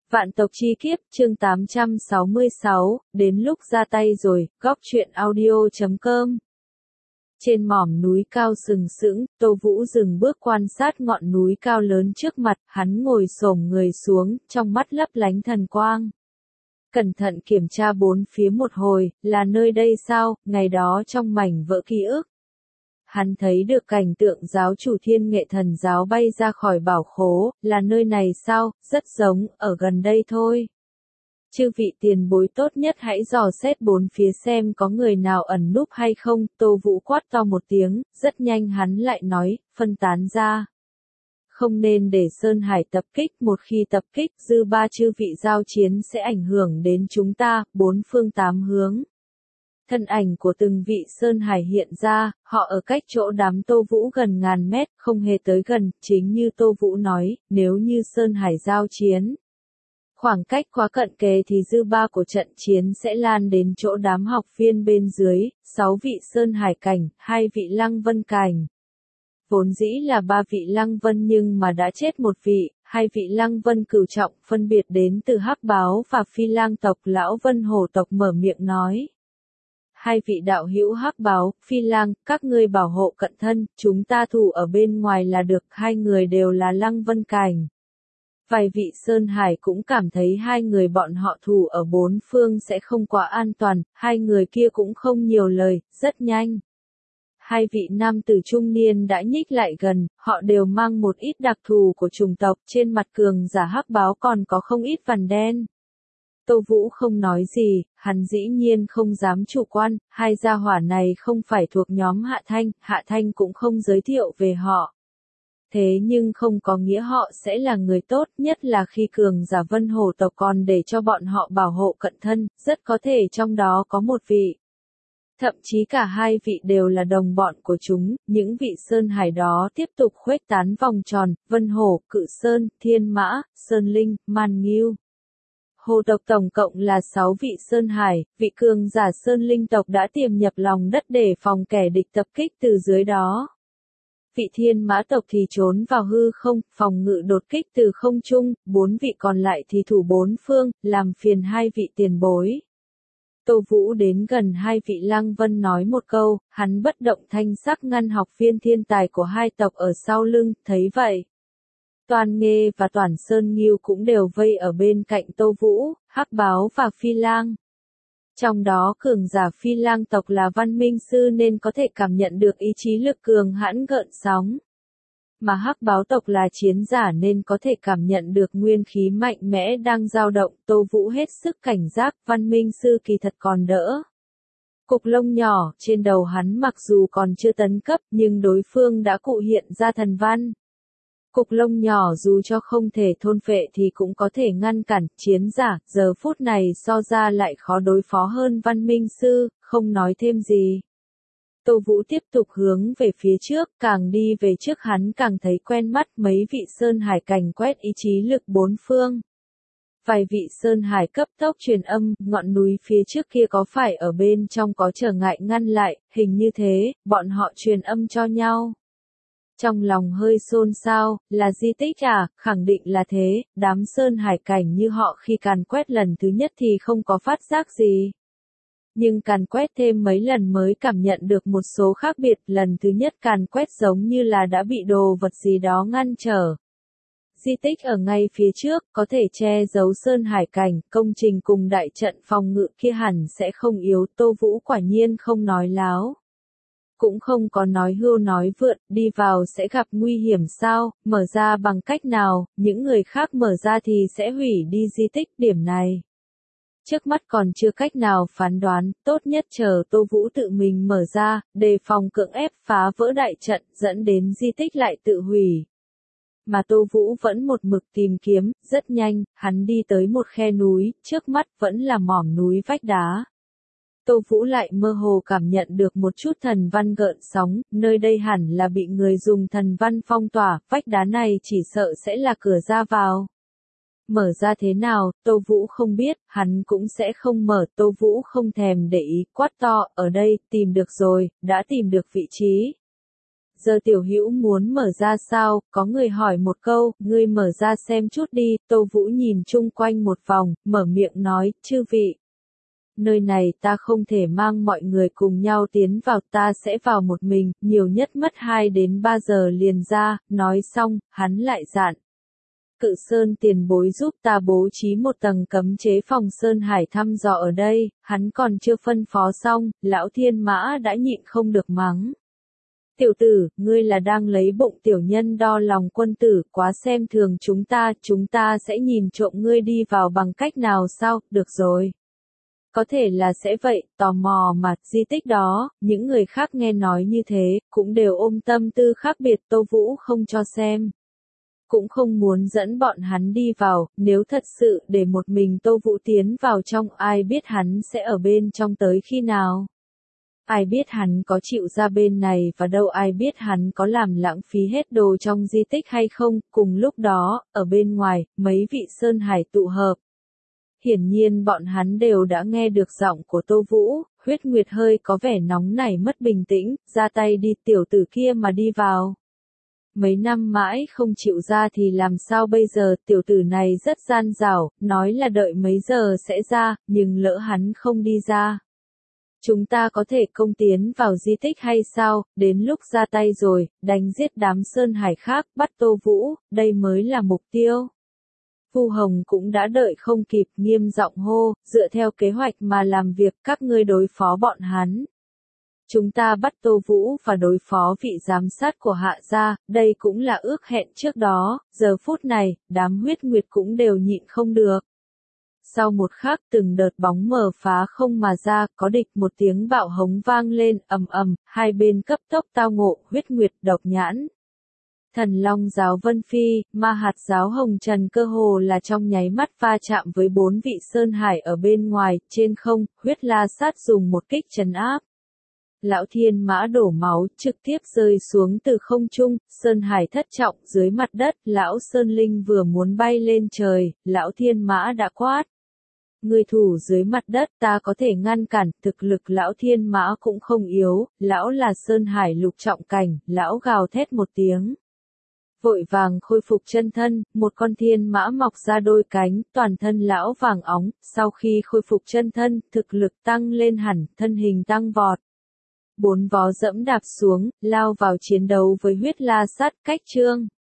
Vạn tộc chi kiếp, chương 866, đến lúc ra tay rồi, góc truyện audio.com. Trên mỏm núi cao sừng sững, Tô Vũ dừng bước quan sát ngọn núi cao lớn trước mặt, hắn ngồi xổm người xuống, trong mắt lấp lánh thần quang. Cẩn thận kiểm tra bốn phía một hồi, là nơi đây sao, ngày đó trong mảnh vỡ ký ức. Hắn thấy được cảnh tượng giáo chủ Thiên Nghệ Thần giáo bay ra khỏi bảo khố, là nơi này sao, rất giống, ở gần đây thôi. Chư vị tiền bối tốt nhất hãy dò xét bốn phía xem có người nào ẩn núp hay không, Tô Vũ quát to một tiếng, rất nhanh hắn lại nói, phân tán ra. Không nên để Sơn Hải tập kích, một khi tập kích, dư ba chư vị giao chiến sẽ ảnh hưởng đến chúng ta, bốn phương tám hướng. Thân ảnh của từng vị Sơn Hải hiện ra, họ ở cách chỗ đám Tô Vũ gần ngàn mét, không hề tới gần, chính như Tô Vũ nói, nếu như Sơn Hải giao chiến. Khoảng cách quá cận kề thì dư ba của trận chiến sẽ lan đến chỗ đám học viên bên dưới, 6 vị Sơn Hải cảnh, 2 vị Lăng Vân cảnh. Vốn dĩ là 3 vị Lăng Vân nhưng mà đã chết một vị, 2 vị Lăng Vân cửu trọng phân biệt đến từ Hắc Báo và Phi Lang tộc. Lão Vân Hổ tộc mở miệng nói. 2 vị đạo hữu Hắc Báo, Phi Lang, các ngươi bảo hộ cận thân, chúng ta thủ ở bên ngoài là được, 2 người đều là Lăng Vân cảnh. Vài vị Sơn Hải cũng cảm thấy 2 người bọn họ thủ ở bốn phương sẽ không quá an toàn, 2 người kia cũng không nhiều lời, rất nhanh. 2 vị nam tử trung niên đã nhích lại gần, họ đều mang một ít đặc thù của chủng tộc, trên mặt cường giả Hắc Báo còn có không ít vằn đen. Tô Vũ không nói gì, hắn dĩ nhiên không dám chủ quan, 2 gia hỏa này không phải thuộc nhóm Hạ Thanh cũng không giới thiệu về họ. Thế nhưng không có nghĩa họ sẽ là người tốt, nhất là khi cường giả Vân Hổ tộc còn để cho bọn họ bảo hộ cận thân, rất có thể trong đó có một vị. Thậm chí cả 2 vị đều là đồng bọn của chúng, những vị Sơn Hải đó tiếp tục khuếch tán vòng tròn, Vân Hổ, Cự Sơn, Thiên Mã, Sơn Linh, Man Nghiêu. Hồ tộc tổng cộng là 6 vị Sơn Hải, vị cường giả Sơn Linh tộc đã tiềm nhập lòng đất để phòng kẻ địch tập kích từ dưới đó. Vị Thiên Mã tộc thì trốn vào hư không, phòng ngự đột kích từ không trung, 4 vị còn lại thì thủ bốn phương, làm phiền 2 vị tiền bối. Tô Vũ đến gần 2 vị Lăng Vân nói một câu, hắn bất động thanh sắc ngăn học viên thiên tài của 2 tộc ở sau lưng, thấy vậy. Toàn Nghê và Toàn Sơn Nghiêu cũng đều vây ở bên cạnh Tô Vũ, Hắc Báo và Phi Lang. Trong đó cường giả Phi Lang tộc là văn minh sư nên có thể cảm nhận được ý chí lực cường hãn gợn sóng. Mà Hắc Báo tộc là chiến giả nên có thể cảm nhận được nguyên khí mạnh mẽ đang dao động. Tô Vũ hết sức cảnh giác, văn minh sư kỳ thật còn đỡ. Cục lông nhỏ trên đầu hắn mặc dù còn chưa tấn cấp nhưng đối phương đã cụ hiện ra thần văn. Cục lông nhỏ dù cho không thể thôn phệ thì cũng có thể ngăn cản, chiến giả, giờ phút này so ra lại khó đối phó hơn văn minh sư, không nói thêm gì. Tô Vũ tiếp tục hướng về phía trước, càng đi về trước hắn càng thấy quen mắt, mấy vị Sơn Hải cảnh quét ý chí lực bốn phương. Vài vị Sơn Hải cấp tốc truyền âm, ngọn núi phía trước kia có phải ở bên trong có trở ngại ngăn lại, hình như thế, bọn họ truyền âm cho nhau. Trong lòng hơi xôn xao, là di tích à, khẳng định là thế, đám Sơn Hải cảnh như họ khi càn quét lần thứ nhất thì không có phát giác gì. Nhưng càn quét thêm mấy lần mới cảm nhận được một số khác biệt, lần thứ nhất càn quét giống như là đã bị đồ vật gì đó ngăn trở. Di tích ở ngay phía trước, có thể che giấu Sơn Hải cảnh, công trình cùng đại trận phòng ngự kia hẳn sẽ không yếu, Tô Vũ quả nhiên không nói láo. Cũng không có nói hưu nói vượn, đi vào sẽ gặp nguy hiểm sao, mở ra bằng cách nào, những người khác mở ra thì sẽ hủy đi di tích, điểm này. Trước mắt còn chưa cách nào phán đoán, tốt nhất chờ Tô Vũ tự mình mở ra, đề phòng cưỡng ép phá vỡ đại trận, dẫn đến di tích lại tự hủy. Mà Tô Vũ vẫn một mực tìm kiếm, rất nhanh, hắn đi tới một khe núi, trước mắt vẫn là mỏm núi vách đá. Tô Vũ lại mơ hồ cảm nhận được một chút thần văn gợn sóng, nơi đây hẳn là bị người dùng thần văn phong tỏa, vách đá này chỉ sợ sẽ là cửa ra vào. Mở ra thế nào, Tô Vũ không biết, hắn cũng sẽ không mở, Tô Vũ không thèm để ý, quát to, ở đây, tìm được rồi, đã tìm được vị trí. giờ tiểu hữu muốn mở ra sao, có người hỏi một câu, ngươi mở ra xem chút đi, Tô Vũ nhìn chung quanh một vòng, mở miệng nói, chư vị. Nơi này ta không thể mang mọi người cùng nhau tiến vào, ta sẽ vào một mình, nhiều nhất mất 2 đến 3 giờ liền ra, nói xong, hắn lại dặn. Cự Sơn tiền bối giúp ta bố trí một tầng cấm chế phòng Sơn Hải thăm dò ở đây, hắn còn chưa phân phó xong, lão thiên mã đã nhịn không được mắng. Tiểu tử, ngươi là đang lấy bụng tiểu nhân đo lòng quân tử, quá xem thường chúng ta sẽ nhìn trộm ngươi đi vào bằng cách nào sao, được rồi. Có thể là sẽ vậy, tò mò mà, di tích đó, những người khác nghe nói như thế, cũng đều ôm tâm tư khác biệt, Tô Vũ không cho xem. Cũng không muốn dẫn bọn hắn đi vào, nếu thật sự để một mình Tô Vũ tiến vào trong, ai biết hắn sẽ ở bên trong tới khi nào. Ai biết hắn có chịu ra bên này và đâu ai biết hắn có làm lãng phí hết đồ trong di tích hay không, cùng lúc đó, ở bên ngoài, mấy vị Sơn Hải tụ hợp. Hiển nhiên bọn hắn đều đã nghe được giọng của Tô Vũ, Huyết Nguyệt hơi có vẻ nóng nảy mất bình tĩnh, ra tay đi tiểu tử kia mà đi vào. Mấy năm mãi không chịu ra thì làm sao bây giờ, tiểu tử này rất gian dảo, nói là đợi mấy giờ sẽ ra, nhưng lỡ hắn không đi ra. Chúng ta có thể công tiến vào di tích hay sao, đến lúc ra tay rồi, đánh giết đám Sơn Hải khác, bắt Tô Vũ, đây mới là mục tiêu. Vu Hồng cũng đã đợi không kịp, nghiêm giọng hô, dựa theo kế hoạch mà làm việc, các ngươi đối phó bọn hắn. Chúng ta bắt Tô Vũ và đối phó vị giám sát của Hạ gia, đây cũng là ước hẹn trước đó, giờ phút này, đám Huyết Nguyệt cũng đều nhịn không được. Sau một khắc từng đợt bóng mờ phá không mà ra, có địch một tiếng bạo hống vang lên, ầm ầm, hai bên cấp tốc tao ngộ, Huyết Nguyệt, Độc Nhãn. Thần Long giáo Vân Phi, Ma Hạt giáo Hồng Trần cơ hồ là trong nháy mắt va chạm với 4 vị Sơn Hải ở bên ngoài, trên không, Huyết La Sát dùng một kích trấn áp. Lão Thiên Mã đổ máu, trực tiếp rơi xuống từ không trung, Sơn Hải thất trọng dưới mặt đất, Lão Sơn Linh vừa muốn bay lên trời, Lão Thiên Mã đã quát. Người thủ dưới mặt đất ta có thể ngăn cản, thực lực Lão Thiên Mã cũng không yếu, Lão là Sơn Hải lục trọng cảnh, Lão gào thét một tiếng. Vội vàng khôi phục chân thân, một con thiên mã mọc ra đôi cánh, toàn thân lão vàng óng, sau khi khôi phục chân thân, thực lực tăng lên hẳn, thân hình tăng vọt. 4 vó dẫm đạp xuống, lao vào chiến đấu với Huyết La Sát, cách chương.